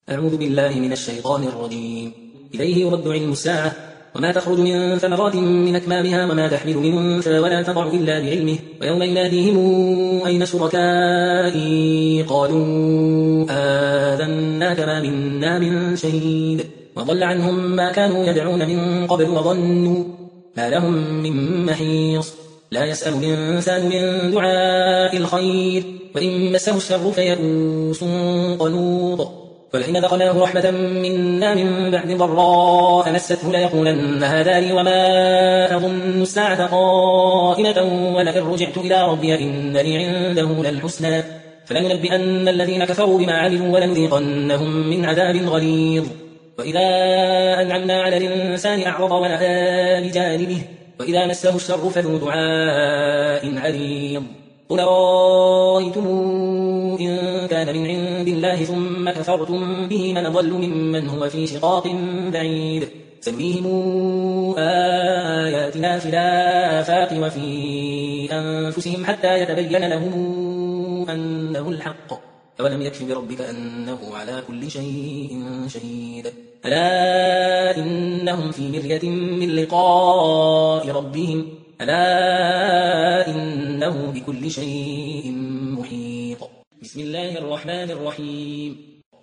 أعوذ بالله من الشيطان الرجيم. إليه يرد علم الساعة، وما تخرج من ثمرات من أكمامها وما تحمل من أنثى ولا تضع إلا بعلمه، ويوم يناديهم أين شركائي قالوا آذناك ما منا من شهيد، وضل عنهم ما كانوا يدعون من قبل وظنوا ما لهم من محيص. لا يسأل الإنسان من دعاء الخير، وإن مسه الشر فيئوس قنوط، ولئن ذقناه رحمة منا من بعد ضراء مسته ليقولن هذا لي وما أظن الساعة قائمة ولئن رجعت إلى ربي إن لي عنده للحسنى، فلننبئن الذين كفروا بما عملوا ولنذيقنهم من عذاب غليظ. وإذا أنعمنا على الإنسان أعرض ونأى بجانبه، وإذا مسه الشر فذو دعاء عريض. قل رأيتم إن كان من عند الله ثم كفرتم به من ضل ممن هو في شقاق بعيد، سنريهم آياتنا في الآفاق وفي أنفسهم حتى يتبين لهم أنه الحق، أولم يكف بربك أنه على كل شيء شهيد. ألا إنهم في مرية من لقاء ربهم، ألا إنه بكل شيء محيط. بسم الله الرحمن الرحيم.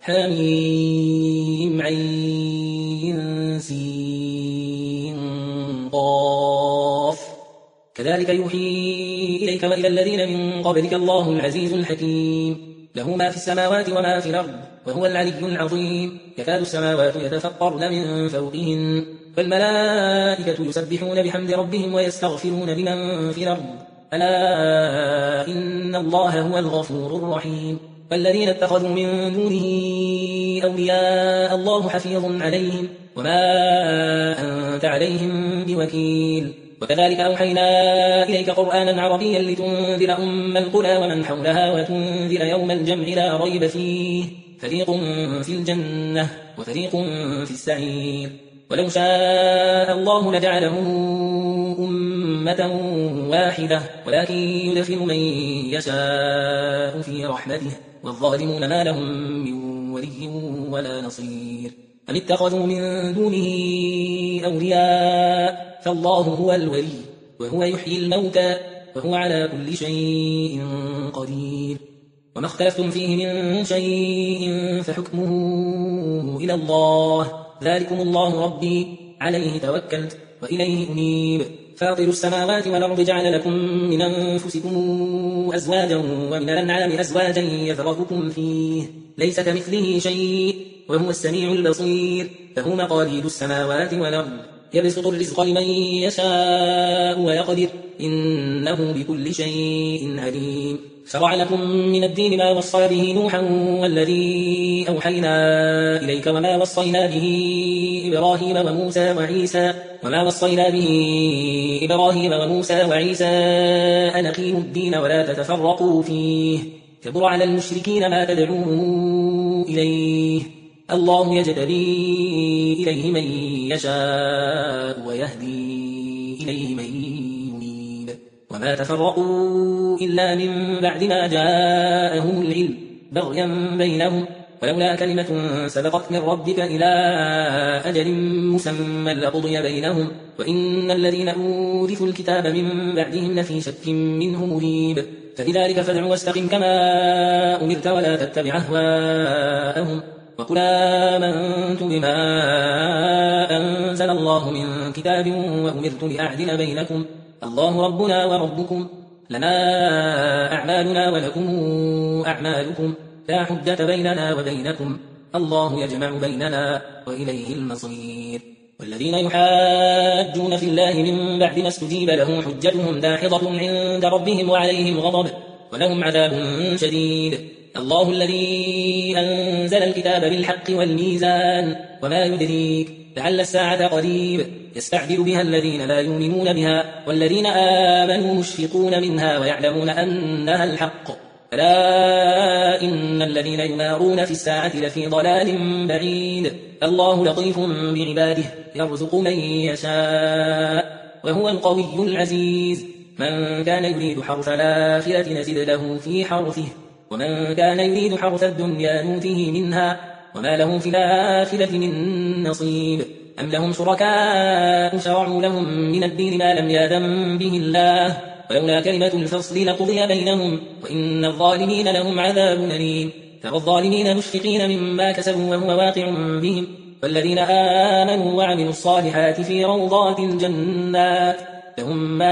حميم عين سين قاف. كذلك يوحي إليك وإلى الذين من قبلك الله العزيز الحكيم، له ما في السماوات وما في الأرض وهو العلي العظيم. يكاد السماوات يتفطرن من فوقهن، والملائكة يسبحون بحمد ربهم ويستغفرون لمن في الأرض، ألا إن الله هو الغفور الرحيم. والذين اتخذوا من دونه أولياء الله حفيظ عليهم وما أنت عليهم بوكيل. وكذلك أوحينا إليك قرآنا عربيا لتنذر القرى ومن حولها وتنذر يوم الجمع لا ريب فيه، فريق في الجنة وفريق في السعير. ولو شاء الله لجعلهم أمة واحدة، ولكن يدخل من يشاء في رحمته، والظالمون ما لهم من ولي ولا نصير. أم اتخذوا من دونه أولياء، فالله هو الولي وهو يحيي الموتى وهو على كل شيء قدير. وما اختلفتم فيه من شيء فحكمه إلى الله، ذلكم الله ربي عليه توكلت وإليه أنيب. فاطر السماوات والأرض جعل لكم من أنفسكم أزواجا ومن الأنعام أزواجا يذرأكم فيه، ليس كمثله شيء وهو السميع البصير. له مقاليد السماوات والأرض، يبسط الرزق لمن يشاء ويقدر، إنه بكل شيء عليم. شرع لكم من الدين ما وصى به نوحا والذي أوحينا إليك وما وصينا به إبراهيم وموسى وعيسى أن أقيموا الدين ولا تتفرقوا فيه، كبر على المشركين ما تدعوهم إليه، الله يجتبي إليه من يشاء ويهدي إليه من ينيب. وما تفرقوا إلا من بعد ما جاءهم العلم بغيا بينهم، ولولا كلمة سبقت من ربك إلى أجل مسمى لقضي بينهم، وإن الذين أورثوا الكتاب من بعدهم لفي شك منه مريب. فلذلك فادع واستقم كما أمرت ولا تتبع أهواءهم، وقل آمنت بما أنزل الله من كتاب وأمرت لأعدل بينكم، الله ربنا وربكم، لنا أعمالنا ولكم أعمالكم، لا حجة بيننا وبينكم، الله يجمع بيننا وإليه المصير. والذين يحاجون في الله من بعد ما استجيب له حجتهم داحضة عند ربهم وعليهم غضب ولهم عذاب شديد. الله الذي أنزل الكتاب بالحق والميزان، وما يدريك لعل الساعة قريب، يستعجل بها الذين لا يؤمنون بها، والذين آمنوا مشفقون منها ويعلمون أنها الحق. ألا إن الذين يمارون في الساعة لفي ضلال بعيد، الله لطيف بعباده يرزق من يشاء وهو القوي العزيز. من كان يريد حرث الآخرة نزد له في حرثه، ومن كان يريد حرث الدنيا نوته منها وما له في الآخرة من نصيب. أم لهم شركاء شرعوا لهم من الدين ما لم يأذن به الله، ولولا كلمة الفصل لقضي بينهم، وإن الظالمين لهم عذاب أليم. ترى الظالمين مشفقين مما كسبوا وهو واقع بهم، والذين آمنوا وعملوا الصالحات في روضات الجنات لهم ما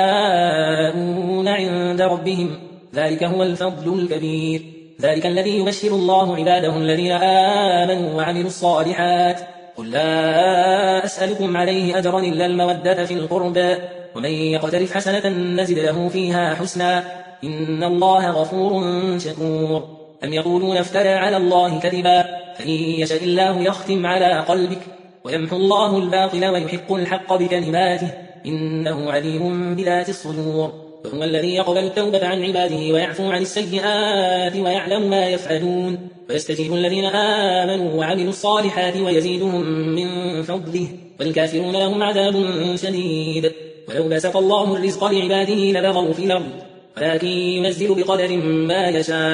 يشاءون عند ربهم، ذلك هو الفضل الكبير. ذلك الذي يبشر الله عباده الذين آمنوا وعملوا الصالحات. قل لا أسألكم عليه أجرا إلا المودة في القربى، ومن يقترف حسنة نزد له فيها حسنا، إن الله غفور شكور. أم يقولون افترى على الله كذبا، فإن يشاء الله يختم على قلبك ويمحو الله الباطل ويحق الحق بكلماته، إنه عليم بذات الصدور. وهو الذي يقبل التوبة عن عباده ويعفو عن السيئات ويعلم ما يفعلون، ويستجيب الذين آمنوا وعملوا الصالحات ويزيدهم من فضله، والكافرون لهم عذاب شديد. ولو بسط الله الرزق لعباده لبغوا في الأرض، ولكن ينزل بقدر ما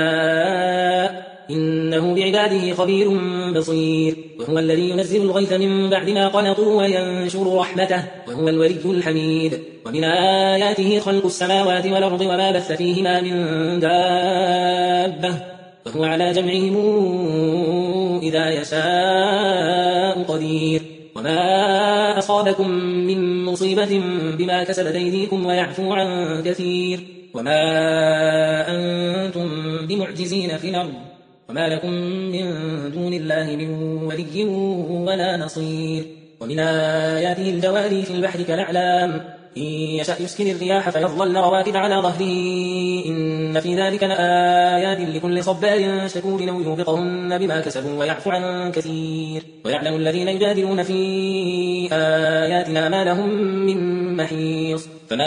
يشاء، إنه بعباده خبير بصير. وهو الذي ينزل الغيث من بعد ما قنطوا وينشر رحمته، وهو الولي الحميد. ومن آياته خلق السماوات والأرض وما بث فيهما من دابة، وهو على جمعهم إذا يشاء قدير. وما أصابكم من مصيبة بما كسبت أيديكم ويعفو عن كثير، وما أنتم بمعجزين في الأرض، وما لكم من دون الله من ولي ولا نصير. ومن آياته الجواري في البحر كالأعلام، إن يشأ يسكن الرياح فيظلن رواكد على ظهره، إن في ذلك لآيات لكل صبار شكور، أو يوبقهن بما كسبوا ويعفو عن كثير. ويعلم الذين يجادلون في آياتنا ما لهم من محيص.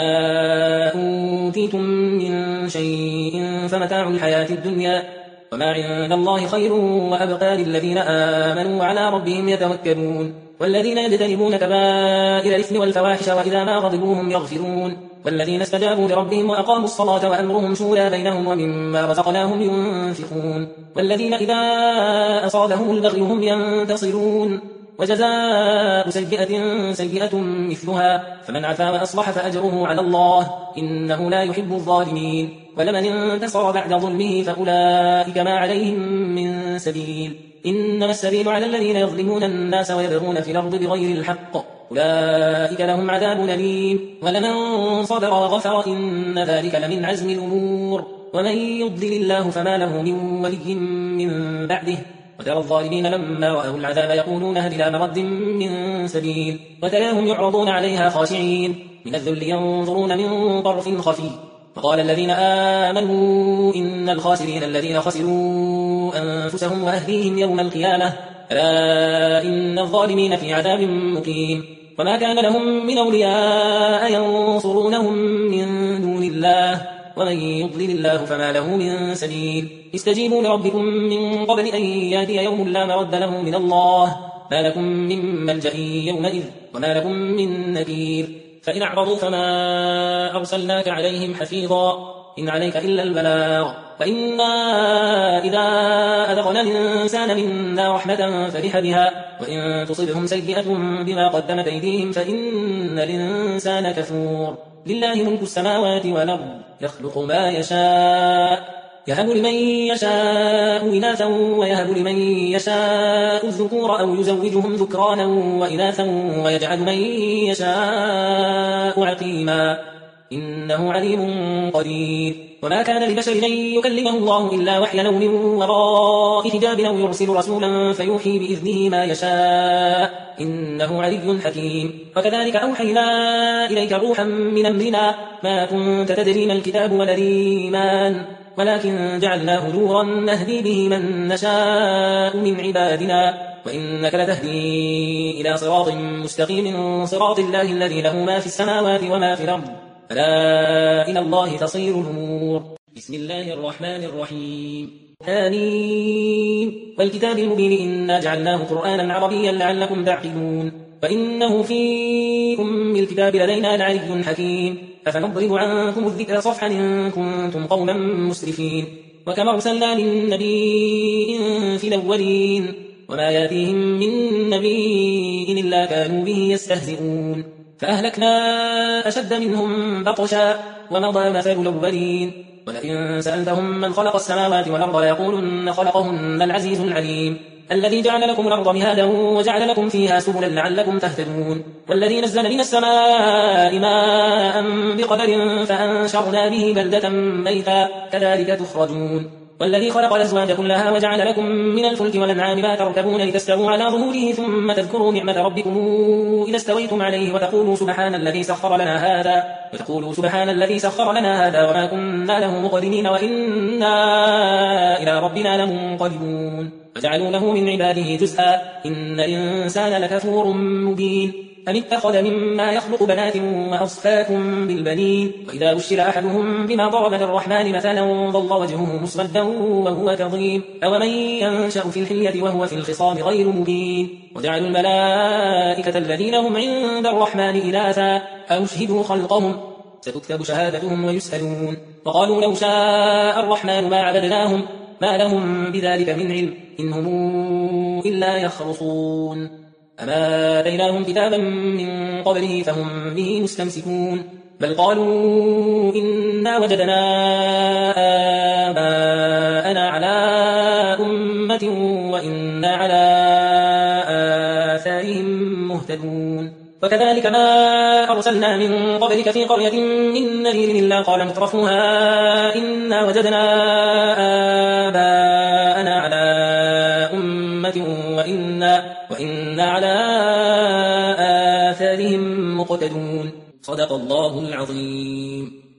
فما أوتيتم من شيء فمتاع الحياة الدنيا، وما عند الله خير وأبقى للذين آمنوا وعلى ربهم يتوكلون. والذين يجتنبون كبائر الإثم والفواحش وإذا ما غضبوا هم يغفرون. والذين استجابوا لربهم وأقاموا الصلاة وأمرهم شورى بينهم ومما رزقناهم ينفقون. والذين إذا أصابهم البغي هم ينتصرون. وجزاء سيئة سيئة مثلها، فمن عفا وأصلح فأجره على الله، إنه لا يحب الظالمين. ولمن انتصر بعد ظلمه فأولئك ما عليهم من سبيل، إنما السبيل على الذين يظلمون الناس ويبغون في الأرض بغير الحق، أولئك لهم عذاب أليم. ولمن صبر وغفر إن ذلك لمن عزم الأمور. ومن يضلل الله فما له من ولي من بعده. وترى الظالمين لما رأوا العذاب يقولون هل إلى مرد من سبيل، وتراهم يعرضون عليها خاشعين من الذل ينظرون من طرف خفي. وقال الذين آمنوا إن الخاسرين الذين خسروا أنفسهم وأهليهم يوم القيامة، ألا إن الظالمين في عذاب مقيم. وما كان لهم من أولياء ينصرونهم من دون الله، ومن يضلل الله فما له من سبيل. استجيبوا لربكم من قبل أن يأتي يوم لا مرد له من الله، ما لكم من ملجأ يومئذ وما لكم من نكير. فإن أعرضوا فما أرسلناك عليهم حفيظا، إن عليك إلا البلاغ. وإنا إذا أذقنا الإنسان منا رحمة فرح بها، وإن تصبهم سيئة بما قدمت أيديهم فإن الإنسان كفور. لله ملك السماوات والأرض، يخلق ما يشاء، يهب لمن يشاء إناثا ويهب لمن يشاء الذكور أو يزوجهم ذكرانا وإناثا ويجعل من يشاء عقيما، إنه عليم قدير. وما كان لبشر أن يكلمه الله إلا وحيا أو من وراء حجاب أو يرسل رسولا فيوحي بإذنه ما يشاء، إنه علي حكيم. وكذلك أوحينا إليك روحا من أمرنا ما كنت تدري ما الكتاب ولا الإيمان، ولكن جعلناه نورا نهدي به من نشاء من عبادنا، وإنك لتهدي إلى صراط مستقيم صراط الله الذي له ما في السماوات وما في الأرض، ألا إلى الله تصير الأمور. بسم الله الرحمن الرحيم. آمين. والكتاب المبين إنا جعلناه قرآنا عربيا لعلكم تعقلون، وإنه في أم الكتاب لدينا لعلي حكيم. أفنضرب عنكم الذكر صفحا إن كنتم قوما مسرفين. وكما أرسلنا من نبي في الأولين وما ياتيهم من نبي إلا كانوا به يستهزئون فأهلكنا أشد منهم بطشا ومضى مثل الأولين ولئن سألتهم من خلق السماوات والأرض ليقولن خلقهن العزيز العليم الذي جعل لكم الأرض مهادا وجعل لكم فيها سبلا لعلكم تهتدون والذي نزل من السماء ماء بقدر فأنشرنا به بلدة ميتا كذلك تخرجون والذي خلق الأزواج كلها وجعل لكم من الفلك والأنعام ما تركبون لتستووا على ظهوره ثم تذكروا نعمة ربكم إذا استويتم عليه وتقولوا سبحان الذي سخر لنا هذا وما كنا له مقرنين وإنا إلى ربنا لمنقلبون وجعلوا له من عباده جزءا إن الإنسان لكفور مبين أم اتخذ مما يخلق بنات وأصفاكم بالبنين وإذا بشر أحدهم بما ضرب للرحمن مثلا ظل وجهه مسودا وهو كظيم أومن ينشأ في الحلية وهو في الخصام غير مبين وجعلوا الملائكة الذين هم عند الرحمن إناثا أشهدوا خلقهم ستكتب شهادتهم ويسألون وقالوا لو شاء الرحمن ما عبدناهم ما لهم بذلك من علم إن هم إلا يخرصون أما آتيناهم كتابا من قبله فهم به مستمسكون بل قالوا إنا وجدنا آباءنا على أمة وإنا على آثارهم مهتدون وكذلك ما أرسلنا من قبلك في قرية من نذير إلا قال مترفوها إنا وجدنا آباءنا على أمة وإنا على آثارهم مقتدون صدق الله العظيم.